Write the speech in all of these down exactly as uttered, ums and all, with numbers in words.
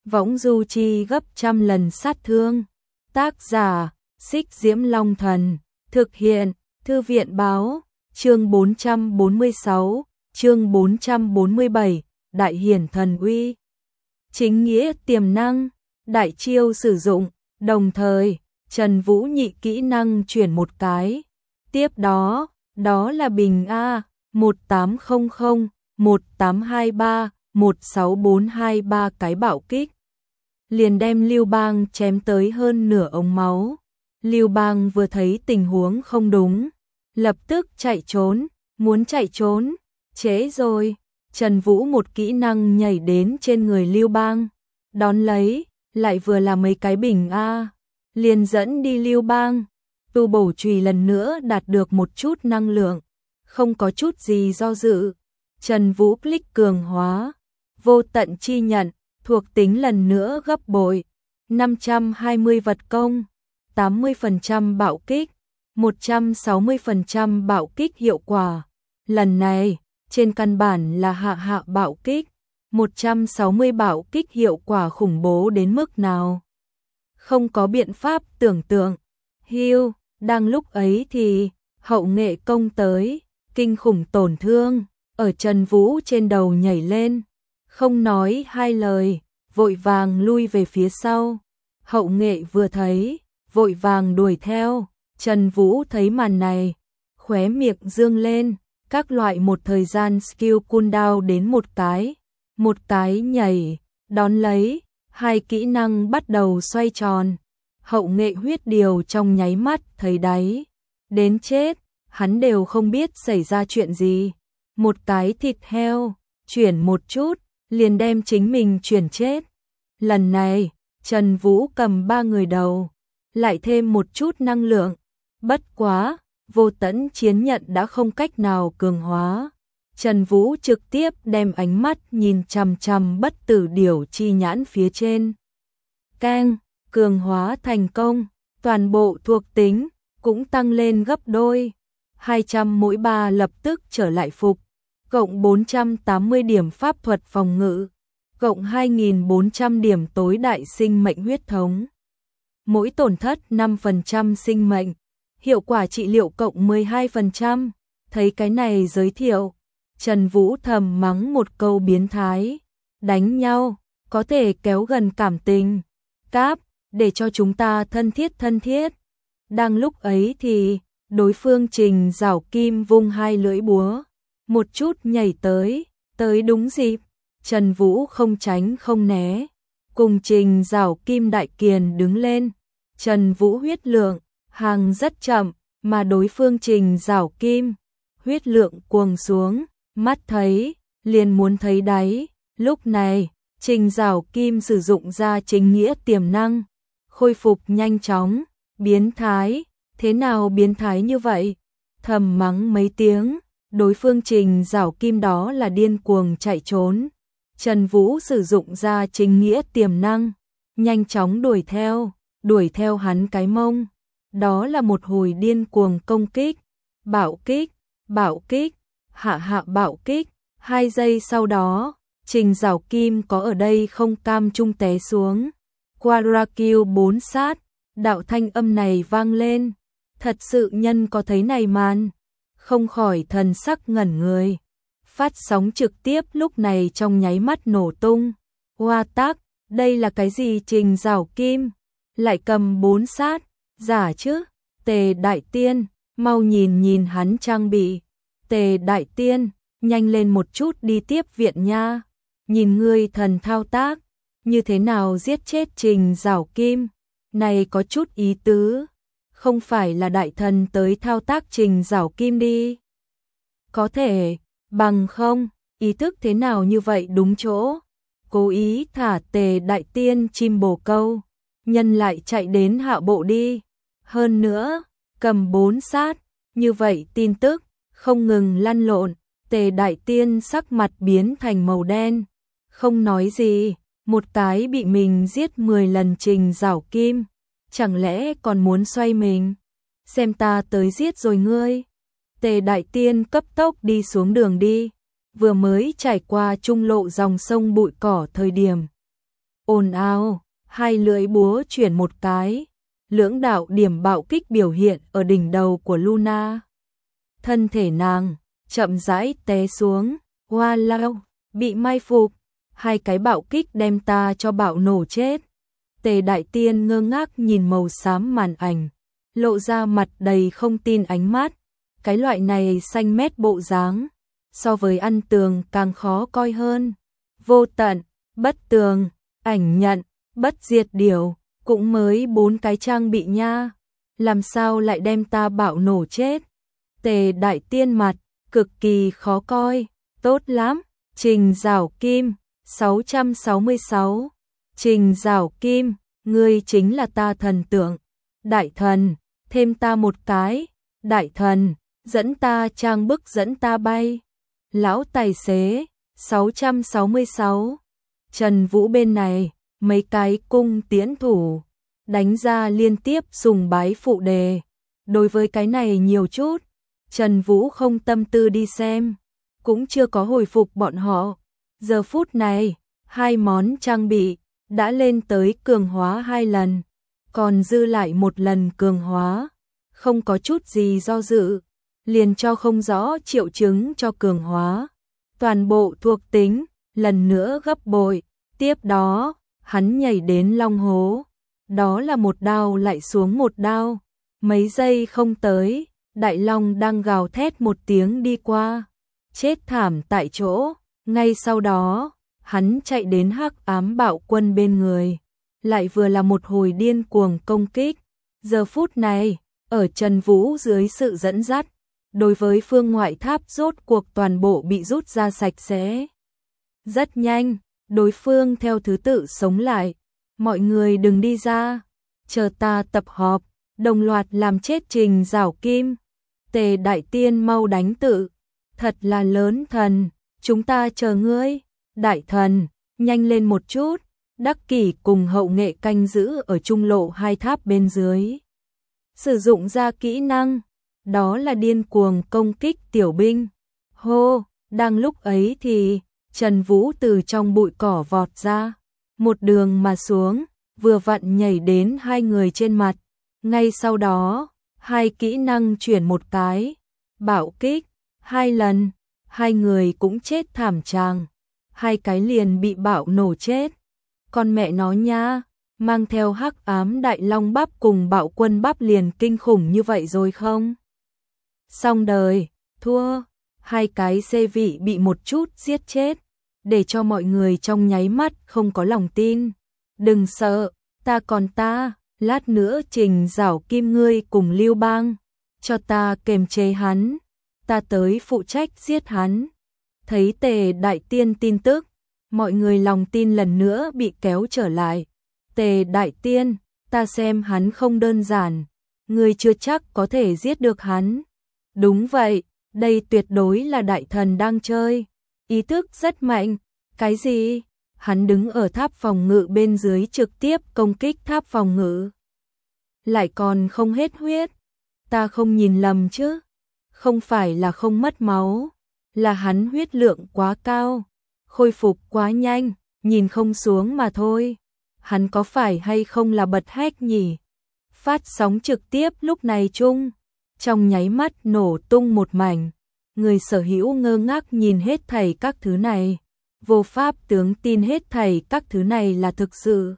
võng du chi gấp trăm lần sát thương. Tác giả, Xích Diễm Long Thần, thực hiện, Thư viện báo, chương bốn trăm bốn mươi sáu, chương bốn trăm bốn mươi bảy, Đại Hiển Thần Uy. Chính nghĩa tiềm năng, đại chiêu sử dụng, đồng thời, Trần Vũ nhị kỹ năng chuyển một cái. Tiếp đó, đó là bình A, một tám không không, một tám hai ba, một sáu bốn hai ba cái bạo kích. Liền đem Lưu Bang chém tới hơn nửa ống máu. Lưu Bang vừa thấy tình huống không đúng, lập tức chạy trốn, muốn chạy trốn, trễ rồi. Trần Vũ một kỹ năng nhảy đến trên người Lưu Bang, đón lấy, lại vừa là mấy cái bình A, liền dẫn đi Lưu Bang. Tu bổ chùy lần nữa đạt được một chút năng lượng, không có chút gì do dự. Trần Vũ click cường hóa, vô tận chi nhận, thuộc tính lần nữa gấp bội, năm trăm hai mươi vật công, tám mươi phần trăm bạo kích, một trăm sáu mươi phần trăm bạo kích hiệu quả. Lần này, trên căn bản là hạ hạ bạo kích, một trăm sáu mươi bạo kích hiệu quả khủng bố đến mức nào. Không có biện pháp tưởng tượng. Hiu, đang lúc ấy thì, hậu nghệ công tới, kinh khủng tổn thương, ở Trần Vũ trên đầu nhảy lên, không nói hai lời, vội vàng lui về phía sau. Hậu nghệ vừa thấy, vội vàng đuổi theo. Trần Vũ thấy màn này, khóe miệng dương lên, các loại một thời gian skill cooldown đến một cái, một cái nhảy, đón lấy, hai kỹ năng bắt đầu xoay tròn. Hậu nghệ huyết điều trong nháy mắt thấy đáy, đến chết, hắn đều không biết xảy ra chuyện gì. Một cái thịt heo, chuyển một chút, liền đem chính mình chuyển chết. Lần này, Trần Vũ cầm ba người đầu, lại thêm một chút năng lượng. Bất quá, vô tẫn chiến nhận đã không cách nào cường hóa. Trần Vũ trực tiếp đem ánh mắt nhìn chằm chằm bất tử điểu chi nhãn phía trên. Keng, cường hóa thành công, toàn bộ thuộc tính cũng tăng lên gấp đôi. hai trăm mỗi ba lập tức trở lại phục, cộng bốn trăm tám mươi điểm pháp thuật phòng ngự, cộng hai nghìn bốn trăm điểm tối đại sinh mệnh huyết thống. Mỗi tổn thất năm phần trăm sinh mệnh, hiệu quả trị liệu cộng mười hai phần trăm. Thấy cái này giới thiệu, Trần Vũ thầm mắng một câu biến thái. Đánh nhau, có thể kéo gần cảm tình. Cáp, để cho chúng ta thân thiết thân thiết. Đang lúc ấy thì, đối phương Trình Giảo Kim vung hai lưỡi búa, một chút nhảy tới, tới đúng dịp. Trần Vũ không tránh không né, cùng Trình Giảo Kim đại kiền đứng lên. Trần Vũ huyết lượng, hàng rất chậm, mà đối phương Trình Giảo Kim, huyết lượng cuồng xuống, mắt thấy, liền muốn thấy đáy. Lúc này, Trình Giảo Kim sử dụng ra chính nghĩa tiềm năng, khôi phục nhanh chóng, biến thái, thế nào biến thái như vậy? Thầm mắng mấy tiếng, đối phương Trình Giảo Kim đó là điên cuồng chạy trốn. Trần Vũ sử dụng ra chính nghĩa tiềm năng, nhanh chóng đuổi theo, đuổi theo hắn cái mông. Đó là một hồi điên cuồng công kích, bạo kích, bạo kích, hạ hạ bạo kích. Hai giây sau đó, Trình Giảo Kim có ở đây không cam trung té xuống. Quadra kill bốn sát, đạo thanh âm này vang lên. Thật sự nhân có thấy này màn, không khỏi thần sắc ngẩn người. Phát sóng trực tiếp lúc này trong nháy mắt nổ tung. Hoa tác, đây là cái gì? Trình Giảo Kim lại cầm bốn sát, giả chứ? Tề Đại Tiên, mau nhìn nhìn hắn trang bị. Tề Đại Tiên, nhanh lên một chút đi tiếp viện nha. Nhìn ngươi thần thao tác, như thế nào giết chết Trình Giảo Kim? Này có chút ý tứ, không phải là đại thần tới thao tác Trình Giảo Kim đi. Có thể, bằng không, ý thức thế nào như vậy đúng chỗ. Cố ý thả Tề Đại Tiên chim bồ câu, nhân lại chạy đến hạ bộ đi. Hơn nữa, cầm bốn sát, như vậy tin tức, không ngừng lăn lộn. Tề Đại Tiên sắc mặt biến thành màu đen, không nói gì. Một cái bị mình giết mười lần Trình Giảo Kim, chẳng lẽ còn muốn xoay mình? Xem ta tới giết rồi ngươi. Tề Đại Tiên cấp tốc đi xuống đường đi, vừa mới trải qua trung lộ dòng sông bụi cỏ thời điểm. ồn ào, hai lưỡi búa chuyển một cái, lưỡng đạo điểm bạo kích biểu hiện ở đỉnh đầu của Luna. Thân thể nàng chậm rãi té xuống, hoa lao, bị mai phục, hai cái bạo kích đem ta cho bạo nổ chết. Tề Đại Tiên ngơ ngác nhìn màu xám màn ảnh, lộ ra mặt đầy không tin ánh mắt, cái loại này xanh mét bộ dáng, so với ăn tường càng khó coi hơn. Vô tận, bất tường, ảnh nhận, bất diệt điều, cũng mới bốn cái trang bị nha, làm sao lại đem ta bạo nổ chết. Tề Đại Tiên mặt cực kỳ khó coi, tốt lắm, Trình Giảo Kim, sáu trăm sáu mươi sáu. Trình Giảo Kim, ngươi chính là ta thần tượng. Đại thần, thêm ta một cái, đại thần, dẫn ta trang bức dẫn ta bay. Lão tài xế, sáu trăm sáu mươi sáu. Trần Vũ bên này, mấy cái cung tiễn thủ, đánh ra liên tiếp sùng bái phụ đề. Đối với cái này nhiều chút, Trần Vũ không tâm tư đi xem, cũng chưa có hồi phục bọn họ. Giờ phút này, hai món trang bị đã lên tới cường hóa hai lần, còn dư lại một lần cường hóa, không có chút gì do dự, liền cho không rõ triệu chứng cho cường hóa. Toàn bộ thuộc tính, lần nữa gấp bội, tiếp đó, hắn nhảy đến long hố, đó là một đao lại xuống một đao, mấy giây không tới, đại long đang gào thét một tiếng đi qua, chết thảm tại chỗ, ngay sau đó, hắn chạy đến Hắc Ám Bạo Quân bên người, lại vừa là một hồi điên cuồng công kích. Giờ phút này, ở Trần Vũ dưới sự dẫn dắt, đối với phương ngoại tháp rốt cuộc toàn bộ bị rút ra sạch sẽ. Rất nhanh, đối phương theo thứ tự sống lại, mọi người đừng đi ra, chờ ta tập họp, đồng loạt làm chết Trình Giảo Kim. Tề Đại Tiên mau đánh tự, thật là lớn thần, chúng ta chờ ngươi. Đại thần, nhanh lên một chút, Đắc Kỷ cùng hậu nghệ canh giữ ở trung lộ hai tháp bên dưới. Sử dụng ra kỹ năng, đó là điên cuồng công kích tiểu binh. Hô, đang lúc ấy thì, Trần Vũ từ trong bụi cỏ vọt ra, một đường mà xuống, vừa vặn nhảy đến hai người trên mặt. Ngay sau đó, hai kỹ năng chuyển một cái, bạo kích, hai lần, hai người cũng chết thảm tràng. Hai cái liền bị bạo nổ chết. Con mẹ nó nha, mang theo Hắc Ám Đại Long bắp cùng Bạo Quân bắp liền kinh khủng như vậy rồi không? Xong đời, thua, hai cái xê vị bị một chút giết chết, để cho mọi người trong nháy mắt không có lòng tin. Đừng sợ, ta còn ta, lát nữa Trình Giảo Kim ngươi cùng Lưu Bang, cho ta kềm chế hắn, ta tới phụ trách giết hắn. Thấy Tề Đại Tiên tin tức, mọi người lòng tin lần nữa bị kéo trở lại. Tề Đại Tiên, ta xem hắn không đơn giản, ngươi chưa chắc có thể giết được hắn. Đúng vậy, đây tuyệt đối là đại thần đang chơi, ý thức rất mạnh. Cái gì? Hắn đứng ở tháp phòng ngự bên dưới trực tiếp công kích tháp phòng ngự. Lại còn không hết huyết, ta không nhìn lầm chứ? Không phải là không mất máu, là hắn huyết lượng quá cao, khôi phục quá nhanh, nhìn không xuống mà thôi. Hắn có phải hay không là bật hack nhỉ? Phát sóng trực tiếp lúc này chung, trong nháy mắt nổ tung một mảnh, người sở hữu ngơ ngác nhìn hết thảy các thứ này, vô pháp tướng tin hết thảy các thứ này là thực sự.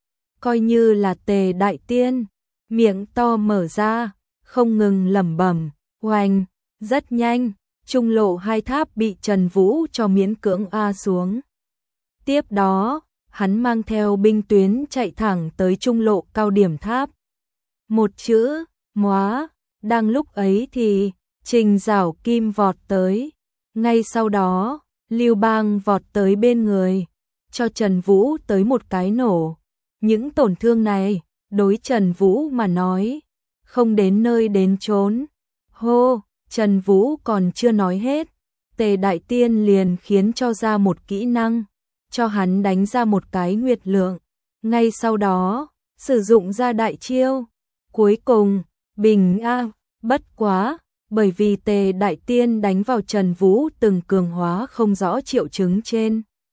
Coi như là Tề Đại Tiên, miệng to mở ra, không ngừng lẩm bẩm, oanh, rất nhanh. Trung lộ hai tháp bị Trần Vũ cho miễn cưỡng a xuống. Tiếp đó, hắn mang theo binh tuyến chạy thẳng tới trung lộ cao điểm tháp. Một chữ, móa, đang lúc ấy thì, Trình Giảo Kim vọt tới. Ngay sau đó, Lưu Bang vọt tới bên người, cho Trần Vũ tới một cái nổ. Những tổn thương này, đối Trần Vũ mà nói, không đến nơi đến chốn. Hô! Trần Vũ còn chưa nói hết, Tề Đại Tiên liền khiến cho ra một kỹ năng, cho hắn đánh ra một cái nguyệt lượng. Ngay sau đó, sử dụng ra đại chiêu. Cuối cùng, bình a, bất quá, bởi vì Tề Đại Tiên đánh vào Trần Vũ từng cường hóa không rõ triệu chứng trên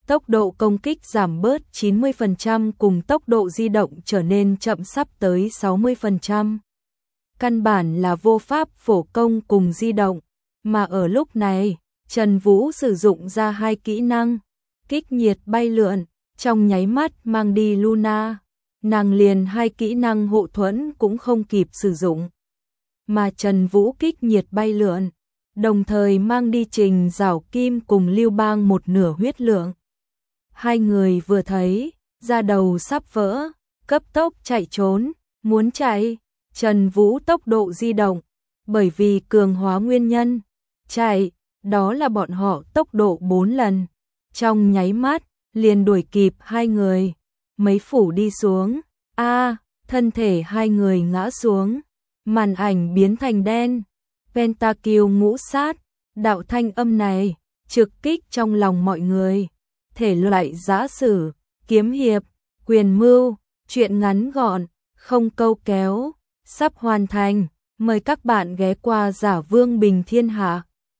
tốc độ công kích giảm bớt chín mươi phần trăm cùng tốc độ di động trở nên chậm sắp tới sáu mươi phần trăm. Căn bản là vô pháp phổ công cùng di động, mà ở lúc này, Trần Vũ sử dụng ra hai kỹ năng, kích nhiệt bay lượn, trong nháy mắt mang đi Luna, nàng liền hai kỹ năng hộ thuẫn cũng không kịp sử dụng. Mà Trần Vũ kích nhiệt bay lượn, đồng thời mang đi Trình Giảo Kim cùng Lưu Bang một nửa huyết lượng. Hai người vừa thấy, da đầu sắp vỡ, cấp tốc chạy trốn, muốn chạy, Trần Vũ tốc độ di động, bởi vì cường hóa nguyên nhân, chạy, đó là bọn họ tốc độ bốn lần, trong nháy mắt, liền đuổi kịp hai người, mấy phủ đi xuống, a thân thể hai người ngã xuống, màn ảnh biến thành đen, Pentakill ngũ sát, đạo thanh âm này, trực kích trong lòng mọi người, thể loại giã sử, kiếm hiệp, quyền mưu, truyện ngắn gọn, không câu kéo, sắp hoàn thành, mời các bạn ghé qua Giả Vương Bình Thiên Hạ.